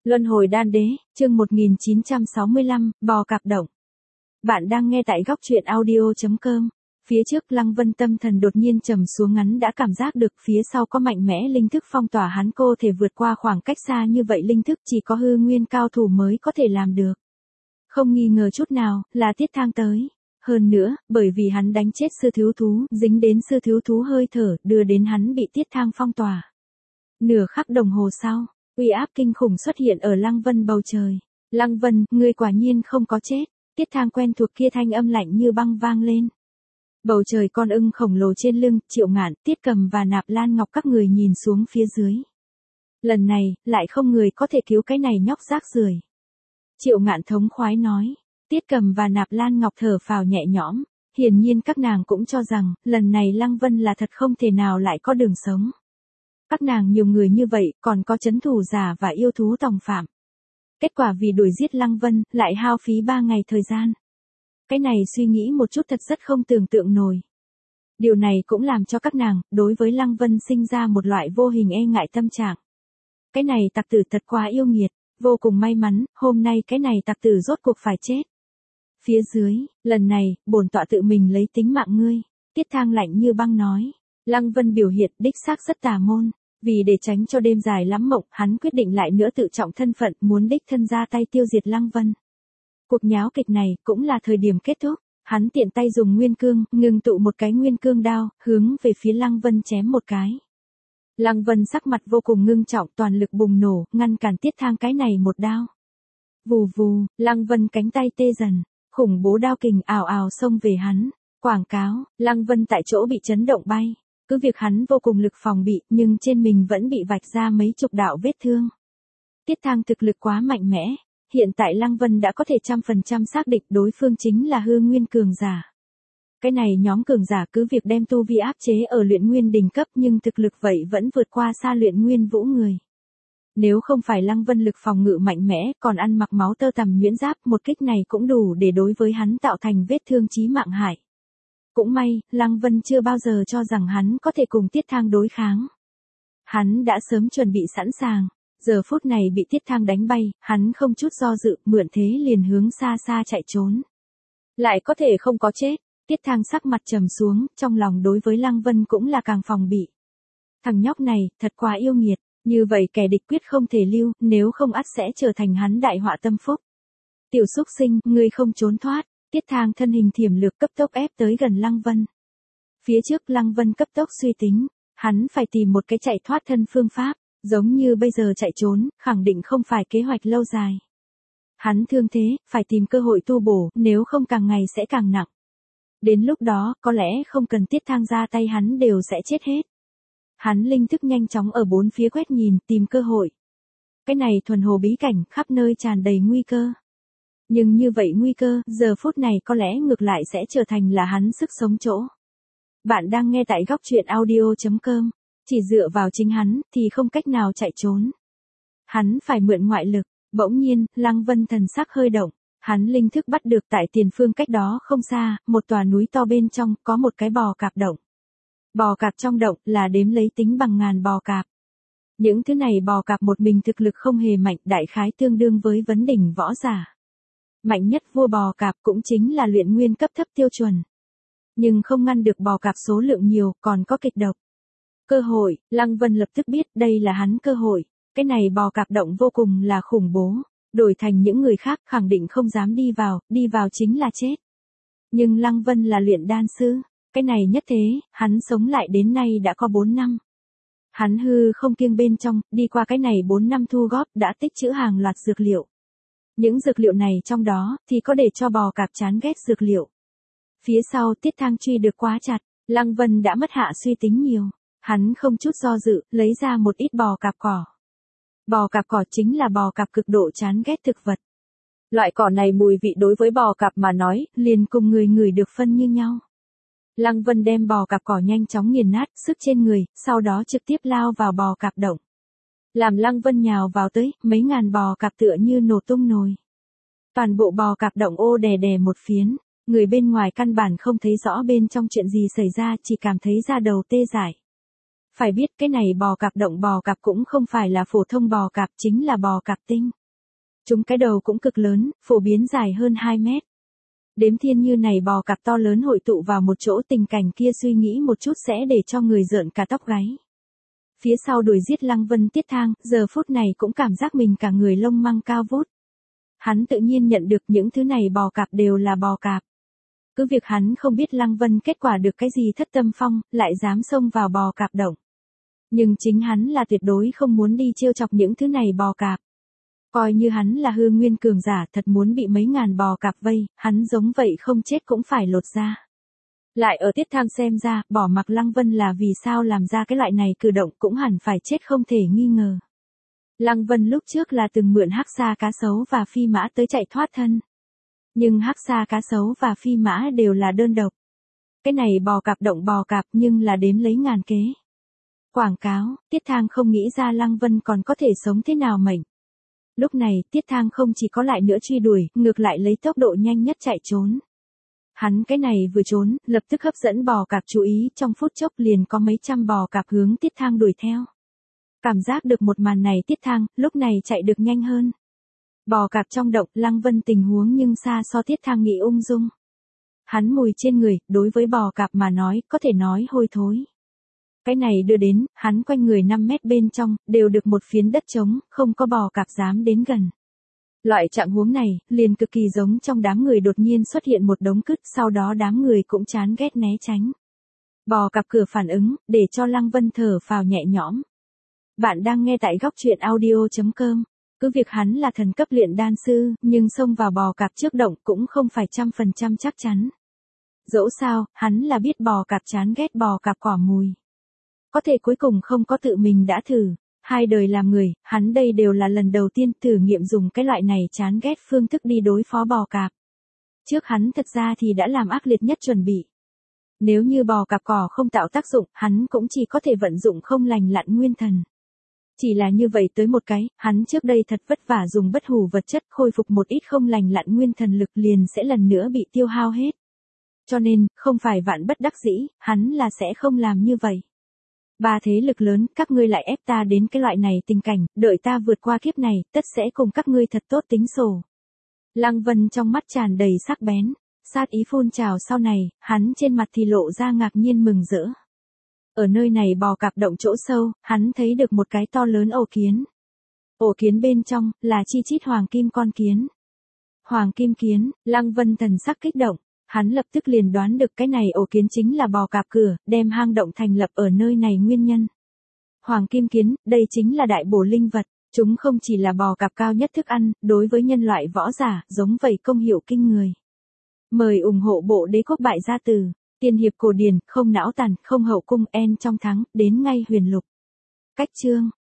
Luân hồi đan đế, chương 1965, bò cạp động. Bạn đang nghe tại góc truyện audio.com. Phía trước Lăng Vân tâm thần đột nhiên trầm xuống, ngắn đã cảm giác được phía sau có mạnh mẽ linh thức phong tỏa hắn, cô thể vượt qua khoảng cách xa như vậy, linh thức chỉ có hư nguyên cao thủ mới có thể làm được. Không nghi ngờ chút nào, là Tiết Thang tới. Hơn nữa, bởi vì hắn đánh chết sư thiếu thú, dính đến sư thiếu thú hơi thở, đưa đến hắn bị Tiết Thang phong tỏa. Nửa khắc đồng hồ sau, uy áp kinh khủng xuất hiện ở Lăng Vân bầu trời. Lăng Vân, ngươi quả nhiên không có chết. Tiết Thang quen thuộc kia thanh âm lạnh như băng vang lên. Bầu trời con ưng khổng lồ trên lưng, Triệu Ngạn, Tiết Cầm và Nạp Lan Ngọc các người nhìn xuống phía dưới. Lần này, lại không người có thể cứu cái này nhóc rác rưởi. Triệu Ngạn thống khoái nói. Tiết Cầm và Nạp Lan Ngọc thở phào nhẹ nhõm. Hiển nhiên các nàng cũng cho rằng, lần này Lăng Vân là thật không thể nào lại có đường sống. Các nàng nhiều người như vậy, còn có trấn thủ giả và yêu thú tòng phạm. Kết quả vì đuổi giết Lăng Vân, lại hao phí 3 ngày thời gian. Cái này suy nghĩ một chút thật rất không tưởng tượng nổi. Điều này cũng làm cho các nàng, đối với Lăng Vân sinh ra một loại vô hình e ngại tâm trạng. Cái này tặc tử thật quá yêu nghiệt, vô cùng may mắn, hôm nay cái này tặc tử rốt cuộc phải chết. Phía dưới, lần này, bổn tọa tự mình lấy tính mạng ngươi, Tiết Thang lạnh như băng nói. Lăng Vân biểu hiện đích xác rất tà môn, vì để tránh cho đêm dài lắm mộng, hắn quyết định lại nữa tự trọng thân phận, muốn đích thân ra tay tiêu diệt Lăng Vân. Cuộc nháo kịch này cũng là thời điểm kết thúc, hắn tiện tay dùng nguyên cương, ngừng tụ một cái nguyên cương đao, hướng về phía Lăng Vân chém một cái. Lăng Vân sắc mặt vô cùng ngưng trọng, toàn lực bùng nổ, ngăn cản Tiết Thang cái này một đao. Vù vù, Lăng Vân cánh tay tê dần, khủng bố đao kình ào ào xông về hắn. Quảng cáo, Lăng Vân tại chỗ bị chấn động bay. Cứ việc hắn vô cùng lực phòng bị, nhưng trên mình vẫn bị vạch ra mấy chục đạo vết thương. Tiết Thang thực lực quá mạnh mẽ, hiện tại Lăng Vân đã có thể 100% xác định đối phương chính là hư nguyên cường giả. Cái này nhóm cường giả cứ việc đem tu vi áp chế ở luyện nguyên đỉnh cấp, nhưng thực lực vậy vẫn vượt qua xa luyện nguyên vũ người. Nếu không phải Lăng Vân lực phòng ngự mạnh mẽ, còn ăn mặc máu tơ tằm nhuyễn giáp, một kích này cũng đủ để đối với hắn tạo thành vết thương chí mạng hại. Cũng may, Lăng Vân chưa bao giờ cho rằng hắn có thể cùng Tiết Thang đối kháng. Hắn đã sớm chuẩn bị sẵn sàng, giờ phút này bị Tiết Thang đánh bay, hắn không chút do dự, mượn thế liền hướng xa xa chạy trốn. Lại có thể không có chết, Tiết Thang sắc mặt trầm xuống, trong lòng đối với Lăng Vân cũng là càng phòng bị. Thằng nhóc này, thật quá yêu nghiệt, như vậy kẻ địch quyết không thể lưu, nếu không ắt sẽ trở thành hắn đại họa tâm phúc. Tiểu xúc sinh, ngươi không trốn thoát. Tiết Thang thân hình thiểm lược cấp tốc ép tới gần Lăng Vân. Phía trước Lăng Vân cấp tốc suy tính, hắn phải tìm một cái chạy thoát thân phương pháp, giống như bây giờ chạy trốn, khẳng định không phải kế hoạch lâu dài. Hắn thương thế, phải tìm cơ hội tu bổ, nếu không càng ngày sẽ càng nặng. Đến lúc đó, có lẽ không cần Tiết Thang ra tay hắn đều sẽ chết hết. Hắn linh thức nhanh chóng ở bốn phía quét nhìn, tìm cơ hội. Cái này thuần hồ bí cảnh, khắp nơi tràn đầy nguy cơ. Nhưng như vậy nguy cơ, giờ phút này có lẽ ngược lại sẽ trở thành là hắn sức sống chỗ. Bạn đang nghe tại góc truyện audio.com, chỉ dựa vào chính hắn, thì không cách nào chạy trốn. Hắn phải mượn ngoại lực, bỗng nhiên, Lăng Vân thần sắc hơi động, hắn linh thức bắt được tại tiền phương cách đó không xa, một tòa núi to bên trong, có một cái bò cạp động. Bò cạp trong động, là đếm lấy tính bằng ngàn bò cạp. Những thứ này bò cạp một mình thực lực không hề mạnh, đại khái tương đương với vấn đỉnh võ giả. Mạnh nhất vua bò cạp cũng chính là luyện nguyên cấp thấp tiêu chuẩn. Nhưng không ngăn được bò cạp số lượng nhiều, còn có kịch độc. Cơ hội, Lăng Vân lập tức biết đây là hắn cơ hội. Cái này bò cạp động vô cùng là khủng bố. Đổi thành những người khác khẳng định không dám đi vào chính là chết. Nhưng Lăng Vân là luyện đan sư. Cái này nhất thế, hắn sống lại đến nay đã có 4 năm. Hắn hư không kiêng bên trong, đi qua cái này 4 năm thu góp đã tích trữ hàng loạt dược liệu. Những dược liệu này trong đó, thì có để cho bò cạp chán ghét dược liệu. Phía sau Tiết Thang truy được quá chặt, Lăng Vân đã mất hạ suy tính nhiều. Hắn không chút do dự, lấy ra một ít bò cạp cỏ. Bò cạp cỏ chính là bò cạp cực độ chán ghét thực vật. Loại cỏ này mùi vị đối với bò cạp mà nói, liền cùng người ngửi được phân như nhau. Lăng Vân đem bò cạp cỏ nhanh chóng nghiền nát, sức trên người, sau đó trực tiếp lao vào bò cạp động. Làm Lăng Vân nhào vào tới, mấy ngàn bò cạp tựa như nổ tung nồi. Toàn bộ bò cạp động ô đè đè một phiến, người bên ngoài căn bản không thấy rõ bên trong chuyện gì xảy ra, chỉ cảm thấy da đầu tê dại. Phải biết cái này bò cạp động bò cạp cũng không phải là phổ thông bò cạp, chính là bò cạp tinh. Chúng cái đầu cũng cực lớn, phổ biến dài hơn 2 mét. Đếm thiên như này bò cạp to lớn hội tụ vào một chỗ, tình cảnh kia suy nghĩ một chút sẽ để cho người rợn cả tóc gáy. Phía sau đuổi giết Lăng Vân Tiết Thang, giờ phút này cũng cảm giác mình cả người lông măng cao vút. Hắn tự nhiên nhận được những thứ này bò cạp đều là bò cạp. Cứ việc hắn không biết Lăng Vân kết quả được cái gì thất tâm phong, lại dám xông vào bò cạp động. Nhưng chính hắn là tuyệt đối không muốn đi trêu chọc những thứ này bò cạp. Coi như hắn là hư nguyên cường giả, thật muốn bị mấy ngàn bò cạp vây, hắn giống vậy không chết cũng phải lột ra. Lại ở Tiết Thang xem ra, bỏ mặc Lăng Vân là vì sao làm ra cái loại này cử động cũng hẳn phải chết không thể nghi ngờ. Lăng Vân lúc trước là từng mượn hắc sa cá sấu và phi mã tới chạy thoát thân. Nhưng hắc sa cá sấu và phi mã đều là đơn độc. Cái này bò cạp động bò cạp nhưng là đếm lấy ngàn kế. Quảng cáo, Tiết Thang không nghĩ ra Lăng Vân còn có thể sống thế nào mệnh. Lúc này, Tiết Thang không chỉ có lại nữa truy đuổi, ngược lại lấy tốc độ nhanh nhất chạy trốn. Hắn cái này vừa trốn, lập tức hấp dẫn bò cạp chú ý, trong phút chốc liền có mấy trăm bò cạp hướng Tiết Thang đuổi theo. Cảm giác được một màn này Tiết Thang, lúc này chạy được nhanh hơn. Bò cạp trong động, Lăng Vân tình huống nhưng xa so Tiết Thang nghĩ ung dung. Hắn mùi trên người, đối với bò cạp mà nói, có thể nói hôi thối. Cái này đưa đến, hắn quanh người 5 mét bên trong, đều được một phiến đất trống, không có bò cạp dám đến gần. Loại trạng huống này, liền cực kỳ giống trong đám người đột nhiên xuất hiện một đống cứt, sau đó đám người cũng chán ghét né tránh. Bò cạp cửa phản ứng, để cho Lăng Vân thở phào nhẹ nhõm. Bạn đang nghe tại góc truyện audio.com. Cứ việc hắn là thần cấp luyện đan sư, nhưng xông vào bò cạp trước động cũng không phải 100% chắc chắn. Dẫu sao, hắn là biết bò cạp chán ghét bò cạp cỏ mùi. Có thể cuối cùng không có tự mình đã thử. 2 đời làm người, hắn đây đều là lần đầu tiên thử nghiệm dùng cái loại này chán ghét phương thức đi đối phó bò cạp. Trước hắn thực ra thì đã làm ác liệt nhất chuẩn bị. Nếu như bò cạp cỏ không tạo tác dụng, hắn cũng chỉ có thể vận dụng không lành lặn nguyên thần. Chỉ là như vậy tới một cái, hắn trước đây thật vất vả dùng bất hủ vật chất khôi phục một ít không lành lặn nguyên thần lực liền sẽ lần nữa bị tiêu hao hết. Cho nên, không phải vạn bất đắc dĩ, hắn là sẽ không làm như vậy. 3 thế lực lớn, các ngươi lại ép ta đến cái loại này tình cảnh, đợi ta vượt qua kiếp này, tất sẽ cùng các ngươi thật tốt tính sổ. Lăng Vân trong mắt tràn đầy sắc bén, sát ý phun trào sau này, hắn trên mặt thì lộ ra ngạc nhiên mừng rỡ. Ở nơi này bò cạp động chỗ sâu, hắn thấy được một cái to lớn ổ kiến. Ổ kiến bên trong, là chi chít hoàng kim con kiến. Hoàng kim kiến, Lăng Vân thần sắc kích động. Hắn lập tức liền đoán được cái này ổ kiến chính là bò cạp cửa, đem hang động thành lập ở nơi này nguyên nhân. Hoàng kim kiến, đây chính là đại bổ linh vật, chúng không chỉ là bò cạp cao nhất thức ăn, đối với nhân loại võ giả, giống vậy công hiệu kinh người. Mời ủng hộ bộ đế quốc bại gia tử, tiên hiệp cổ điển, không não tàn, không hậu cung en trong thắng, đến ngay huyền lục. Cách chương.